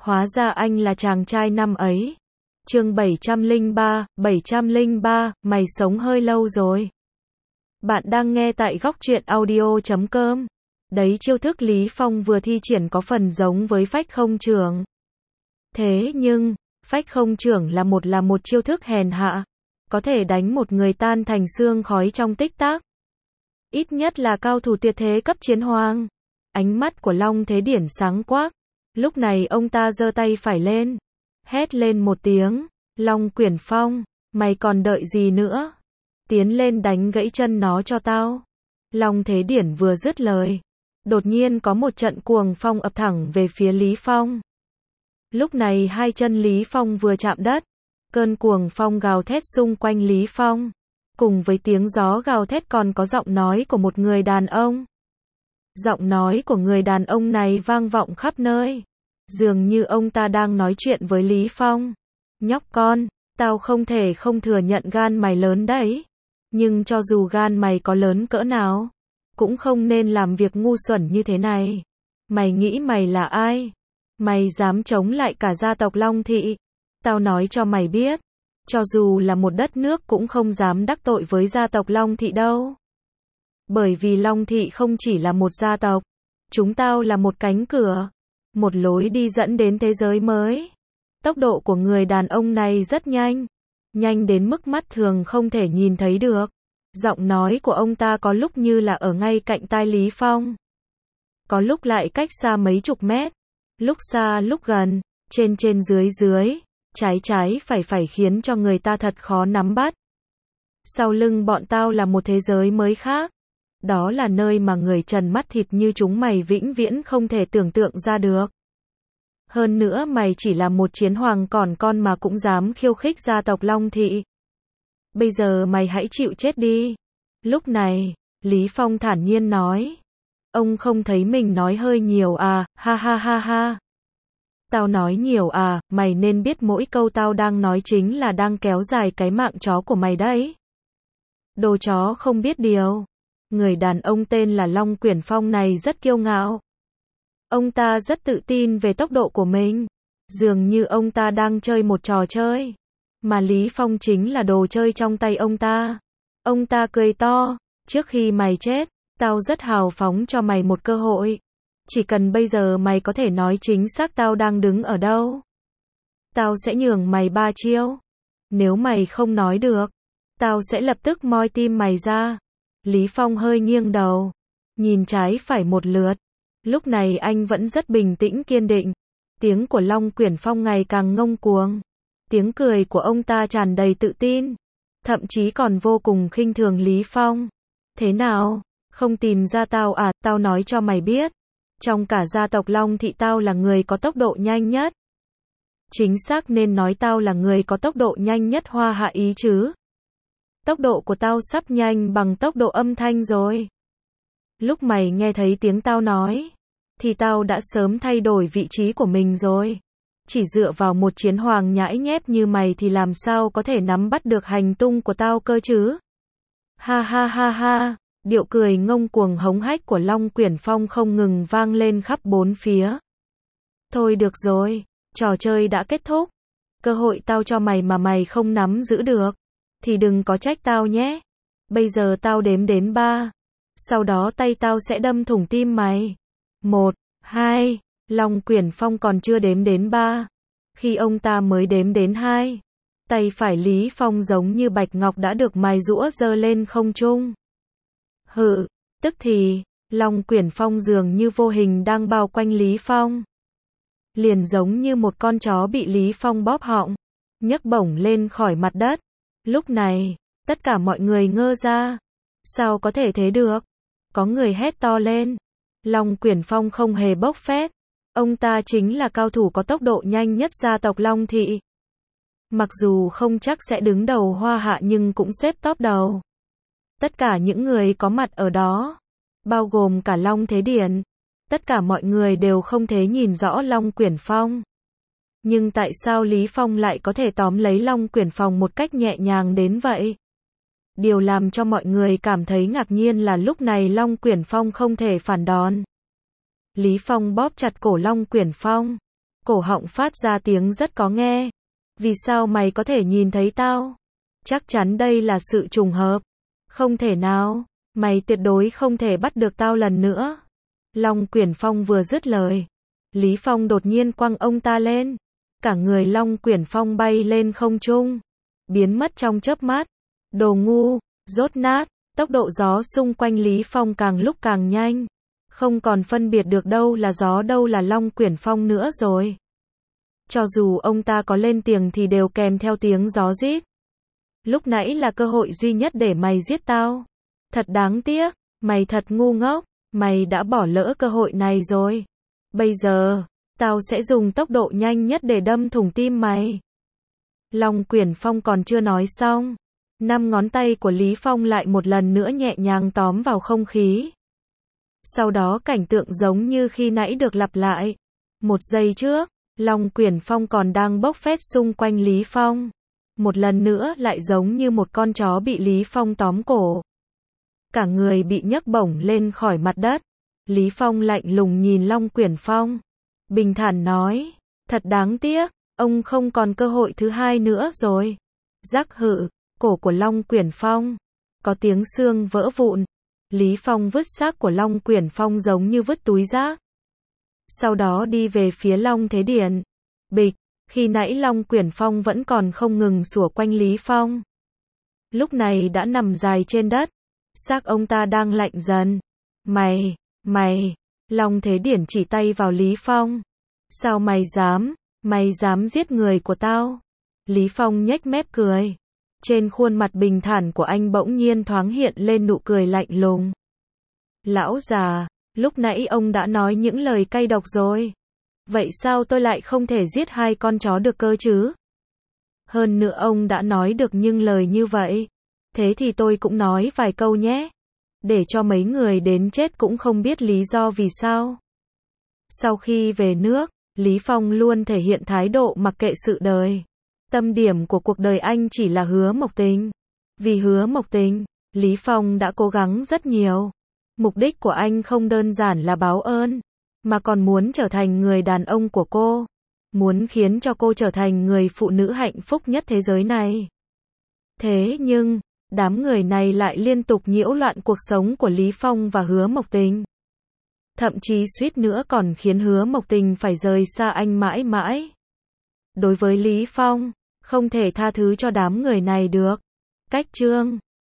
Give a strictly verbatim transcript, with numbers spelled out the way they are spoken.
Hóa ra anh là chàng trai năm ấy. Chương bảy trăm lẻ ba, bảy trăm lẻ ba, mày sống hơi lâu rồi. Bạn đang nghe tại góc truyện audio chấm com. Đấy, chiêu thức Lý Phong vừa thi triển có phần giống với phách không trưởng. Thế nhưng, phách không trưởng là một là một chiêu thức hèn hạ, có thể đánh một người tan thành xương khói trong tích tắc. Ít nhất là cao thủ tuyệt thế cấp chiến hoàng. Ánh mắt của Long Thế Điển sáng quắc. Lúc này ông ta giơ tay phải lên, hét lên một tiếng, Long Quyển Phong, mày còn đợi gì nữa? Tiến lên đánh gãy chân nó cho tao. Long Thế Điển vừa dứt lời, đột nhiên có một trận cuồng phong ập thẳng về phía Lý Phong. Lúc này hai chân Lý Phong vừa chạm đất, cơn cuồng phong gào thét xung quanh Lý Phong. Cùng với tiếng gió gào thét còn có giọng nói của một người đàn ông. Giọng nói của người đàn ông này vang vọng khắp nơi. Dường như ông ta đang nói chuyện với Lý Phong. Nhóc con, tao không thể không thừa nhận gan mày lớn đấy. Nhưng cho dù gan mày có lớn cỡ nào, cũng không nên làm việc ngu xuẩn như thế này. Mày nghĩ mày là ai? Mày dám chống lại cả gia tộc Long Thị? Tao nói cho mày biết, cho dù là một đất nước cũng không dám đắc tội với gia tộc Long Thị đâu. Bởi vì Long Thị không chỉ là một gia tộc, chúng tao là một cánh cửa, một lối đi dẫn đến thế giới mới. Tốc độ của người đàn ông này rất nhanh, nhanh đến mức mắt thường không thể nhìn thấy được. Giọng nói của ông ta có lúc như là ở ngay cạnh tai Lý Phong, có lúc lại cách xa mấy chục mét, lúc xa lúc gần, trên trên dưới dưới, trái trái phải phải khiến cho người ta thật khó nắm bắt. Sau lưng bọn tao là một thế giới mới khác. Đó là nơi mà người trần mắt thịt như chúng mày vĩnh viễn không thể tưởng tượng ra được. Hơn nữa mày chỉ là một chiến hoàng còn con mà cũng dám khiêu khích gia tộc Long Thị. Bây giờ mày hãy chịu chết đi. Lúc này, Lý Phong thản nhiên nói. Ông không thấy mình nói hơi nhiều à, ha ha ha ha. Tao nói nhiều à, mày nên biết mỗi câu tao đang nói chính là đang kéo dài cái mạng chó của mày đấy. Đồ chó không biết điều. Người đàn ông tên là Long Quyển Phong này rất kiêu ngạo. Ông ta rất tự tin về tốc độ của mình. Dường như ông ta đang chơi một trò chơi. Mà Lý Phong chính là đồ chơi trong tay ông ta. Ông ta cười to. Trước khi mày chết, tao rất hào phóng cho mày một cơ hội. Chỉ cần bây giờ mày có thể nói chính xác tao đang đứng ở đâu, tao sẽ nhường mày ba chiêu. Nếu mày không nói được, tao sẽ lập tức moi tim mày ra. Lý Phong hơi nghiêng đầu, nhìn trái phải một lượt. Lúc này anh vẫn rất bình tĩnh kiên định. Tiếng của Long Quyển Phong ngày càng ngông cuồng. Tiếng cười của ông ta tràn đầy tự tin. Thậm chí còn vô cùng khinh thường Lý Phong. Thế nào? Không tìm ra tao à? Tao nói cho mày biết. Trong cả gia tộc Long Thị tao là người có tốc độ nhanh nhất. Chính xác nên nói tao là người có tốc độ nhanh nhất Hoa Hạ ý chứ. Tốc độ của tao sắp nhanh bằng tốc độ âm thanh rồi. Lúc mày nghe thấy tiếng tao nói, thì tao đã sớm thay đổi vị trí của mình rồi. Chỉ dựa vào một chiến hoàng nhãi nhép như mày thì làm sao có thể nắm bắt được hành tung của tao cơ chứ? Ha ha ha ha, điệu cười ngông cuồng hống hách của Long Quyển Phong không ngừng vang lên khắp bốn phía. Thôi được rồi, trò chơi đã kết thúc. Cơ hội tao cho mày mà mày không nắm giữ được, thì đừng có trách tao nhé. Bây giờ tao đếm đến ba. Sau đó tay tao sẽ đâm thủng tim mày. Một, hai, Long Quyển Phong còn chưa đếm đến ba. Khi ông ta mới đếm đến hai, tay phải Lý Phong giống như bạch ngọc đã được mài rũa giơ lên không trung. Hự, tức thì, Long Quyển Phong dường như vô hình đang bao quanh Lý Phong. Liền giống như một con chó bị Lý Phong bóp họng, nhấc bổng lên khỏi mặt đất. Lúc này, tất cả mọi người ngơ ra. Sao có thể thế được? Có người hét to lên. Long Quyển Phong không hề bốc phét. Ông ta chính là cao thủ có tốc độ nhanh nhất gia tộc Long Thị. Mặc dù không chắc sẽ đứng đầu Hoa Hạ nhưng cũng xếp top đầu. Tất cả những người có mặt ở đó, bao gồm cả Long Thế Điển, tất cả mọi người đều không thể nhìn rõ Long Quyển Phong. Nhưng tại sao Lý Phong lại có thể tóm lấy Long Quyển Phong một cách nhẹ nhàng đến vậy? Điều làm cho mọi người cảm thấy ngạc nhiên là lúc này Long Quyển Phong không thể phản đòn. Lý Phong bóp chặt cổ Long Quyển Phong. cổ họng phát ra tiếng rất có nghe. Vì sao mày có thể nhìn thấy tao? Chắc chắn đây là sự trùng hợp. Không thể nào, mày tuyệt đối không thể bắt được tao lần nữa. Long Quyển Phong vừa dứt lời, Lý Phong đột nhiên quăng ông ta lên. Cả người Long Quyển Phong bay lên không trung, biến mất trong chớp mắt. Đồ ngu, rốt nát, tốc độ gió xung quanh Lý Phong càng lúc càng nhanh. Không còn phân biệt được đâu là gió đâu là Long Quyển Phong nữa rồi. Cho dù ông ta có lên tiếng thì đều kèm theo tiếng gió rít. Lúc nãy là cơ hội duy nhất để mày giết tao. Thật đáng tiếc, mày thật ngu ngốc, mày đã bỏ lỡ cơ hội này rồi. Bây giờ, tao sẽ dùng tốc độ nhanh nhất để đâm thủng tim mày. Long Quyển Phong còn chưa nói xong, năm ngón tay của Lý Phong lại một lần nữa nhẹ nhàng tóm vào không khí. Sau đó cảnh tượng giống như khi nãy được lặp lại. Một giây trước, Long Quyển Phong còn đang bốc phét xung quanh Lý Phong. Một lần nữa lại giống như một con chó bị Lý Phong tóm cổ. Cả người bị nhấc bổng lên khỏi mặt đất. Lý Phong lạnh lùng nhìn Long Quyển Phong. Bình thản nói, thật đáng tiếc, ông không còn cơ hội thứ hai nữa rồi. Rắc hự, cổ của Long Quyển Phong. Có tiếng xương vỡ vụn. Lý Phong vứt xác của Long Quyển Phong giống như vứt túi rác. Sau đó đi về phía Long Thế Điện. Bịch, khi nãy Long Quyển Phong vẫn còn không ngừng sủa quanh Lý Phong. Lúc này đã nằm dài trên đất. Xác ông ta đang lạnh dần. Mày, mày, Long Thế Điển chỉ tay vào Lý Phong. Sao mày dám, mày dám giết người của tao? Lý Phong nhếch mép cười. Trên khuôn mặt bình thản của anh bỗng nhiên thoáng hiện lên nụ cười lạnh lùng. Lão già, lúc nãy ông đã nói những lời cay độc rồi. Vậy sao tôi lại không thể giết hai con chó được cơ chứ? Hơn nữa ông đã nói được những lời như vậy. Thế thì tôi cũng nói vài câu nhé. Để cho mấy người đến chết cũng không biết lý do vì sao. Sau khi về nước, Lý Phong luôn thể hiện thái độ mặc kệ sự đời. Tâm điểm của cuộc đời anh chỉ là Hứa Mộc Tình. Vì Hứa Mộc Tình, Lý Phong đã cố gắng rất nhiều. Mục đích của anh không đơn giản là báo ơn, mà còn muốn trở thành người đàn ông của cô. Muốn khiến cho cô trở thành người phụ nữ hạnh phúc nhất thế giới này. Thế nhưng, đám người này lại liên tục nhiễu loạn cuộc sống của Lý Phong và Hứa Mộc Tình. Thậm chí suýt nữa còn khiến Hứa Mộc Tình phải rời xa anh mãi mãi. Đối với Lý Phong, không thể tha thứ cho đám người này được. Cách chương